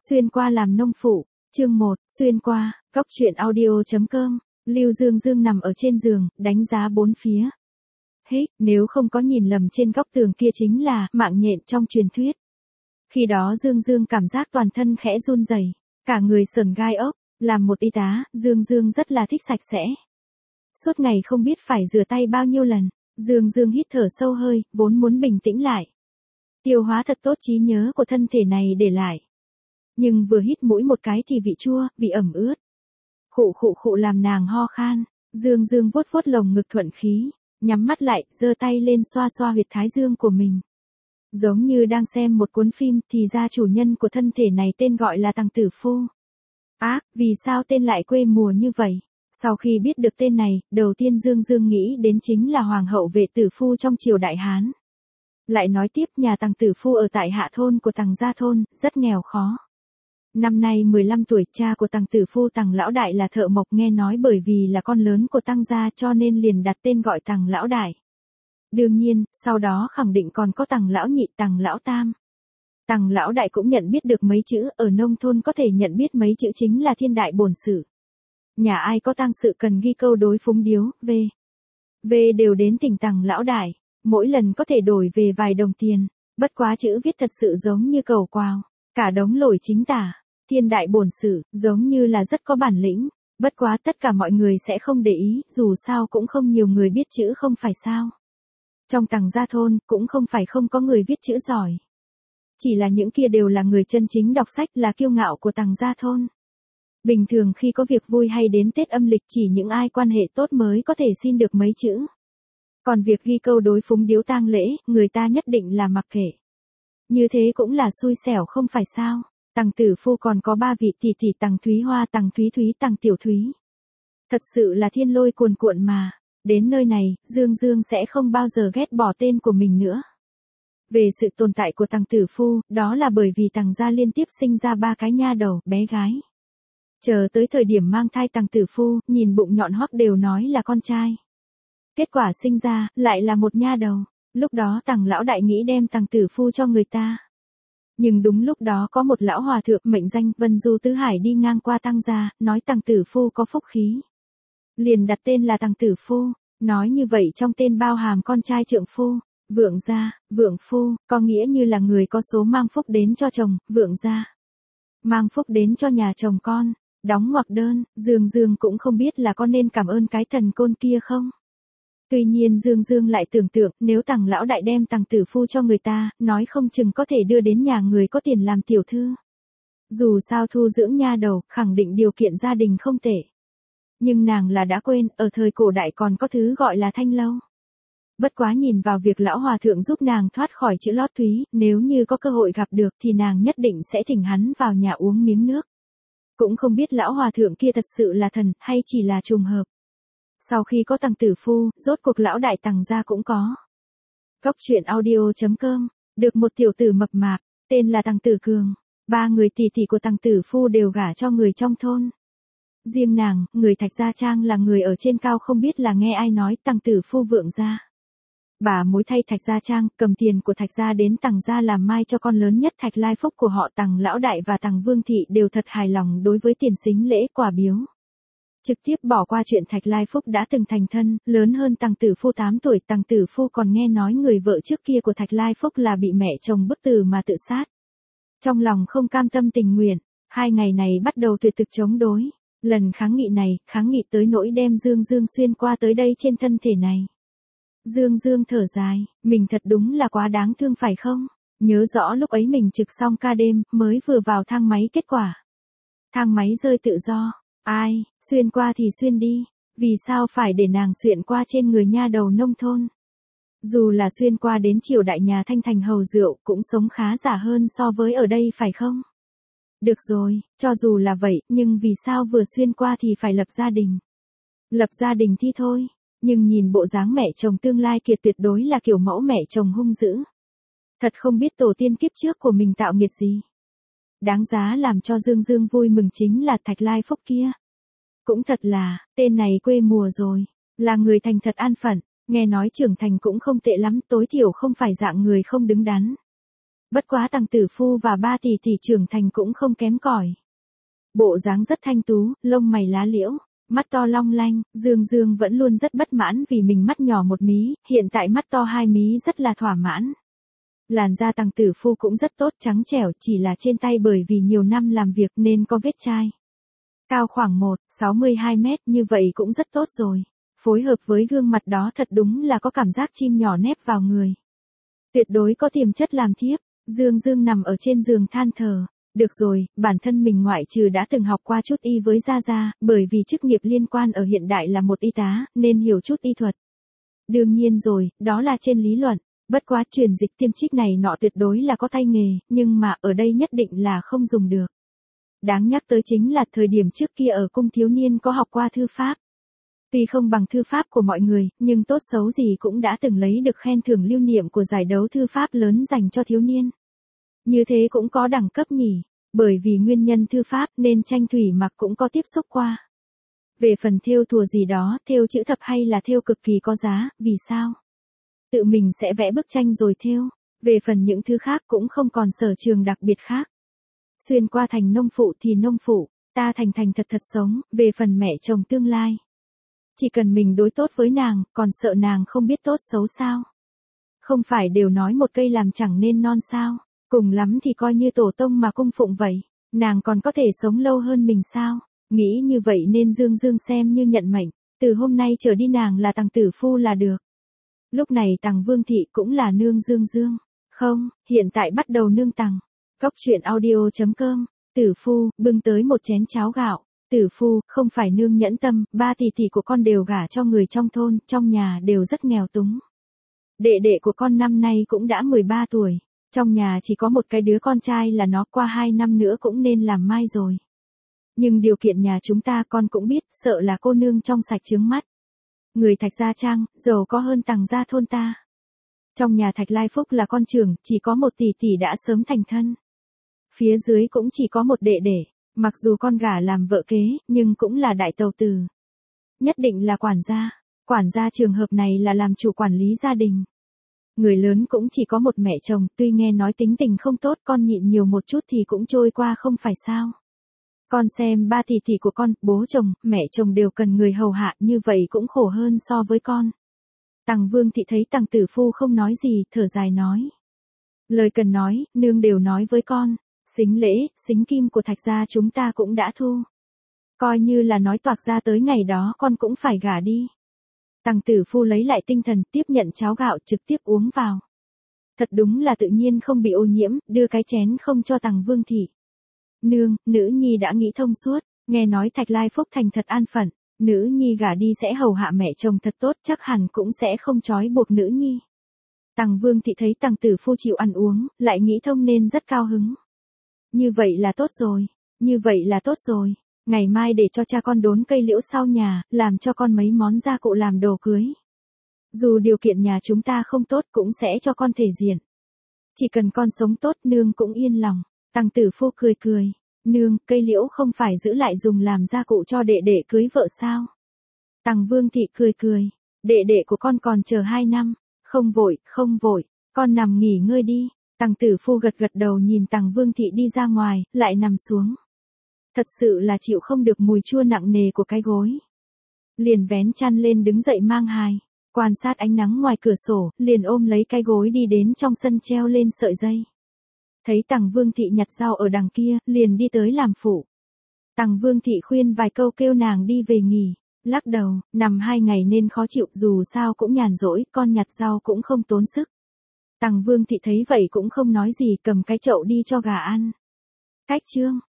Xuyên qua làm nông phụ, chương 1, xuyên qua, góc truyện audio.com, Lưu Dương Dương nằm ở trên giường, đánh giá bốn phía. Nếu không có nhìn lầm trên góc tường kia chính là mạng nhện trong truyền thuyết. Khi đó Dương Dương cảm giác toàn thân khẽ run rẩy, cả người sởn gai ốc, làm một y tá, Dương Dương rất là thích sạch sẽ. Suốt ngày không biết phải rửa tay bao nhiêu lần, Dương Dương hít thở sâu hơi, vốn muốn bình tĩnh lại. Tiêu hóa thật tốt trí nhớ của thân thể này để lại. Nhưng vừa hít mũi một cái thì vị chua, vị ẩm ướt. Khụ khụ khụ làm nàng ho khan, Dương Dương vuốt vuốt lồng ngực thuận khí, nhắm mắt lại, giơ tay lên xoa xoa huyệt thái dương của mình. Giống như đang xem một cuốn phim, thì ra chủ nhân của thân thể này tên gọi là Tằng Tử Phu. Vì sao tên lại quê mùa như vậy? Sau khi biết được tên này, đầu tiên Dương Dương nghĩ đến chính là hoàng hậu Vệ Tử Phu trong triều Đại Hán. Lại nói tiếp, nhà Tằng Tử Phu ở tại hạ thôn của Tằng Gia Thôn, rất nghèo khó. Năm nay 15 tuổi, cha của Tằng Tử Phu Tằng Lão Đại là thợ mộc, nghe nói bởi vì là con lớn của Tằng Gia cho nên liền đặt tên gọi Tằng Lão Đại. Đương nhiên, sau đó khẳng định còn có Tằng Lão Nhị, Tằng Lão Tam. Tằng Lão Đại cũng nhận biết được mấy chữ, ở nông thôn có thể nhận biết mấy chữ chính là thiên đại bổn sự. Nhà ai có tang sự cần ghi câu đối phúng điếu, V đều đến tỉnh Tằng Lão Đại, mỗi lần có thể đổi về vài đồng tiền, bất quá chữ viết thật sự giống như cầu quào, cả đống lỗi chính tả, thiên đại bổn sự, giống như là rất có bản lĩnh, bất quá tất cả mọi người sẽ không để ý, dù sao cũng không nhiều người biết chữ không phải sao. Trong Tằng Gia Thôn, cũng không phải không có người viết chữ giỏi. Chỉ là những kia đều là người chân chính đọc sách, là kiêu ngạo của Tằng Gia Thôn. Bình thường khi có việc vui hay đến Tết âm lịch, chỉ những ai quan hệ tốt mới có thể xin được mấy chữ. Còn việc ghi câu đối phúng điếu tang lễ, người ta nhất định là mặc kệ. Như thế cũng là xui xẻo không phải sao. Tằng Tử Phu còn có 3 vị tỷ tỷ, Tằng Thúy Hoa, Tằng Thúy Thúy, Tằng Tiểu Thúy. Thật sự là thiên lôi cuồn cuộn mà. Đến nơi này, Dương Dương sẽ không bao giờ ghét bỏ tên của mình nữa. Về sự tồn tại của Tằng Tử Phu, đó là bởi vì Tằng Gia liên tiếp sinh ra 3 cái nha đầu, bé gái. Chờ tới thời điểm mang thai Tằng Tử Phu, nhìn bụng nhọn hoắc đều nói là con trai. Kết quả sinh ra, lại là một nha đầu. Lúc đó Tằng Lão Đại nghĩ đem Tằng Tử Phu cho người ta. Nhưng đúng lúc đó có một lão hòa thượng mệnh danh Vân Du Tứ Hải đi ngang qua Tằng Gia, nói Tằng Tử Phu có phúc khí. Liền đặt tên là Tằng Tử Phu, nói như vậy trong tên bao hàm con trai trượng phu, vượng gia, vượng phu, có nghĩa như là người có số mang phúc đến cho chồng, vượng gia. Mang phúc đến cho nhà chồng con, đóng ngoặc đơn, Dương Dương cũng không biết là có nên cảm ơn cái thần côn kia không. Tuy nhiên Dương Dương lại tưởng tượng, nếu Tằng Lão Đại đem Tằng Tử Phu cho người ta, nói không chừng có thể đưa đến nhà người có tiền làm tiểu thư. Dù sao thu dưỡng nha đầu, khẳng định điều kiện gia đình không tệ. Nhưng nàng là đã quên, ở thời cổ đại còn có thứ gọi là thanh lâu. Bất quá nhìn vào việc lão hòa thượng giúp nàng thoát khỏi chữ lót thúy, nếu như có cơ hội gặp được thì nàng nhất định sẽ thỉnh hắn vào nhà uống miếng nước. Cũng không biết lão hòa thượng kia thật sự là thần, hay chỉ là trùng hợp. Sau khi có Tằng Tử Phu, rốt cuộc lão đại Tằng Gia cũng có. Góc truyện audio.com, được một tiểu tử mập mạp, tên là Tằng Tử Cường. 3 người tỷ tỷ của Tằng Tử Phu đều gả cho người trong thôn. Riêng nàng, người Thạch Gia Trang là người ở trên cao, không biết là nghe ai nói Tằng Tử Phu vượng gia. Bà mối thay Thạch Gia Trang, cầm tiền của Thạch Gia đến Tằng Gia làm mai cho con lớn nhất Thạch Lai Phúc của họ Tằng Lão Đại và Tằng Vương Thị đều thật hài lòng đối với tiền sính lễ quà biếu. Trực tiếp bỏ qua chuyện Thạch Lai Phúc đã từng thành thân, lớn hơn Tằng Tử Phu 8 tuổi, Tằng Tử Phu còn nghe nói người vợ trước kia của Thạch Lai Phúc là bị mẹ chồng bức tử mà tự sát. Trong lòng không cam tâm tình nguyện, 2 ngày này bắt đầu tuyệt thực chống đối. Lần kháng nghị này, kháng nghị tới nỗi đem Dương Dương xuyên qua tới đây trên thân thể này. Dương Dương thở dài, mình thật đúng là quá đáng thương phải không? Nhớ rõ lúc ấy mình trực xong ca đêm, mới vừa vào thang máy, kết quả thang máy rơi tự do. Ai, xuyên qua thì xuyên đi, vì sao phải để nàng xuyên qua trên người nha đầu nông thôn? Dù là xuyên qua đến triều đại nhà Thanh Thành hầu rượu, cũng sống khá giả hơn so với ở đây phải không? Được rồi, cho dù là vậy, nhưng vì sao vừa xuyên qua thì phải lập gia đình? Lập gia đình thì thôi, nhưng nhìn bộ dáng mẹ chồng tương lai kia tuyệt đối là kiểu mẫu mẹ chồng hung dữ. Thật không biết tổ tiên kiếp trước của mình tạo nghiệt gì. Đáng giá làm cho Dương Dương vui mừng chính là Thạch Lai Phúc kia. Cũng thật là, tên này quê mùa rồi, là người thành thật an phận, nghe nói trưởng thành cũng không tệ lắm, tối thiểu không phải dạng người không đứng đắn. Bất quá Tằng Tử Phu và ba tỷ tỷ trưởng thành cũng không kém cỏi. Bộ dáng rất thanh tú, lông mày lá liễu, mắt to long lanh, Dương Dương vẫn luôn rất bất mãn vì mình mắt nhỏ một mí, hiện tại mắt to hai mí rất là thỏa mãn. Làn da Tằng Tử Phu cũng rất tốt, trắng trẻo, chỉ là trên tay bởi vì nhiều năm làm việc nên có vết chai. Cao khoảng 1,62 mét, như vậy cũng rất tốt rồi. Phối hợp với gương mặt đó thật đúng là có cảm giác chim nhỏ nép vào người. Tuyệt đối có tiềm chất làm thiếp. Dương Dương nằm ở trên giường than thở. Được rồi, bản thân mình ngoại trừ đã từng học qua chút y với Gia Gia, bởi vì chức nghiệp liên quan ở hiện đại là một y tá, nên hiểu chút y thuật. Đương nhiên rồi, đó là trên lý luận. Bất quá truyền dịch tiêm trích này nọ tuyệt đối là có tay nghề, nhưng mà ở đây nhất định là không dùng được. Đáng nhắc tới chính là thời điểm trước kia ở cung thiếu niên có học qua thư pháp. Tuy không bằng thư pháp của mọi người, nhưng tốt xấu gì cũng đã từng lấy được khen thưởng lưu niệm của giải đấu thư pháp lớn dành cho thiếu niên. Như thế cũng có đẳng cấp nhỉ, bởi vì nguyên nhân thư pháp nên Tranh Thủy Mặc cũng có tiếp xúc qua. Về phần thêu thùa gì đó, thêu chữ thập hay là thêu cực kỳ có giá, vì sao? Tự mình sẽ vẽ bức tranh rồi thêu, về phần những thứ khác cũng không còn sở trường đặc biệt khác. Xuyên qua thành nông phụ thì nông phụ, ta thành thật thật sống, về phần mẹ chồng tương lai. Chỉ cần mình đối tốt với nàng, còn sợ nàng không biết tốt xấu sao? Không phải đều nói một cây làm chẳng nên non sao? Cùng lắm thì coi như tổ tông mà cung phụng vậy, nàng còn có thể sống lâu hơn mình sao? Nghĩ như vậy nên Dương Dương xem như nhận mệnh, từ hôm nay trở đi nàng là Tằng Tử Phu là được. Lúc này Tằng Vương Thị cũng là nương Dương Dương. Không, hiện tại bắt đầu nương Tằng. Cóc truyện audio.com, Tử Phu, bưng tới một chén cháo gạo. Tử Phu, không phải nương nhẫn tâm, ba tỷ tỷ của con đều gả cho người trong thôn, trong nhà đều rất nghèo túng. Đệ đệ của con năm nay cũng đã 13 tuổi. Trong nhà chỉ có một cái đứa con trai là nó, qua 2 năm nữa cũng nên làm mai rồi. Nhưng điều kiện nhà chúng ta con cũng biết, sợ là cô nương trong sạch chướng mắt. Người Thạch Gia Trang, giàu có hơn Tằng gia thôn ta. Trong nhà Thạch Lai Phúc là con trưởng, chỉ có một tỷ tỷ đã sớm thành thân. Phía dưới cũng chỉ có một đệ đệ, mặc dù con gả làm vợ kế, nhưng cũng là đại tàu tử. Nhất định là quản gia trường hợp này là làm chủ quản lý gia đình. Người lớn cũng chỉ có một mẹ chồng, tuy nghe nói tính tình không tốt, con nhịn nhiều một chút thì cũng trôi qua không phải sao. Con xem ba tỷ tỷ của con, bố chồng, mẹ chồng đều cần người hầu hạ, như vậy cũng khổ hơn so với con. Tằng Vương Thị thấy Tằng Tử Phu không nói gì, thở dài nói. Lời cần nói, nương đều nói với con, xính lễ, xính kim của Thạch gia chúng ta cũng đã thu. Coi như là nói toạc ra tới ngày đó con cũng phải gả đi. Tằng Tử Phu lấy lại tinh thần, tiếp nhận cháo gạo trực tiếp uống vào. Thật đúng là tự nhiên không bị ô nhiễm, đưa cái chén không cho Tằng Vương Thị. Nương, nữ nhi đã nghĩ thông suốt, nghe nói Thạch Lai Phúc thành thật an phận, nữ nhi gả đi sẽ hầu hạ mẹ chồng thật tốt, chắc hẳn cũng sẽ không trói buộc nữ nhi. Tằng Vương Thị thấy Tằng Tử Phu chịu ăn uống, lại nghĩ thông nên rất cao hứng. Như vậy là tốt rồi. Ngày mai để cho cha con đốn cây liễu sau nhà, làm cho con mấy món gia cụ làm đồ cưới. Dù điều kiện nhà chúng ta không tốt cũng sẽ cho con thể diện. Chỉ cần con sống tốt nương cũng yên lòng. Tằng Tử Phu cười. Nương, cây liễu không phải giữ lại dùng làm gia cụ cho đệ đệ cưới vợ sao? Tằng Vương Thị cười. Đệ đệ của con còn chờ 2 năm. Không vội, con nằm nghỉ ngơi đi. Tằng Tử Phu gật đầu nhìn Tằng Vương Thị đi ra ngoài, lại nằm xuống. Thật sự là chịu không được mùi chua nặng nề của cái gối. Liền vén chăn lên đứng dậy mang hài, quan sát ánh nắng ngoài cửa sổ, liền ôm lấy cái gối đi đến trong sân treo lên sợi dây. Thấy Tằng Vương Thị nhặt rau ở đằng kia, liền đi tới làm phụ. Tằng Vương Thị khuyên vài câu kêu nàng đi về nghỉ, lắc đầu, nằm 2 ngày nên khó chịu, dù sao cũng nhàn rỗi, con nhặt rau cũng không tốn sức. Tằng Vương Thị thấy vậy cũng không nói gì, cầm cái chậu đi cho gà ăn. Cách chương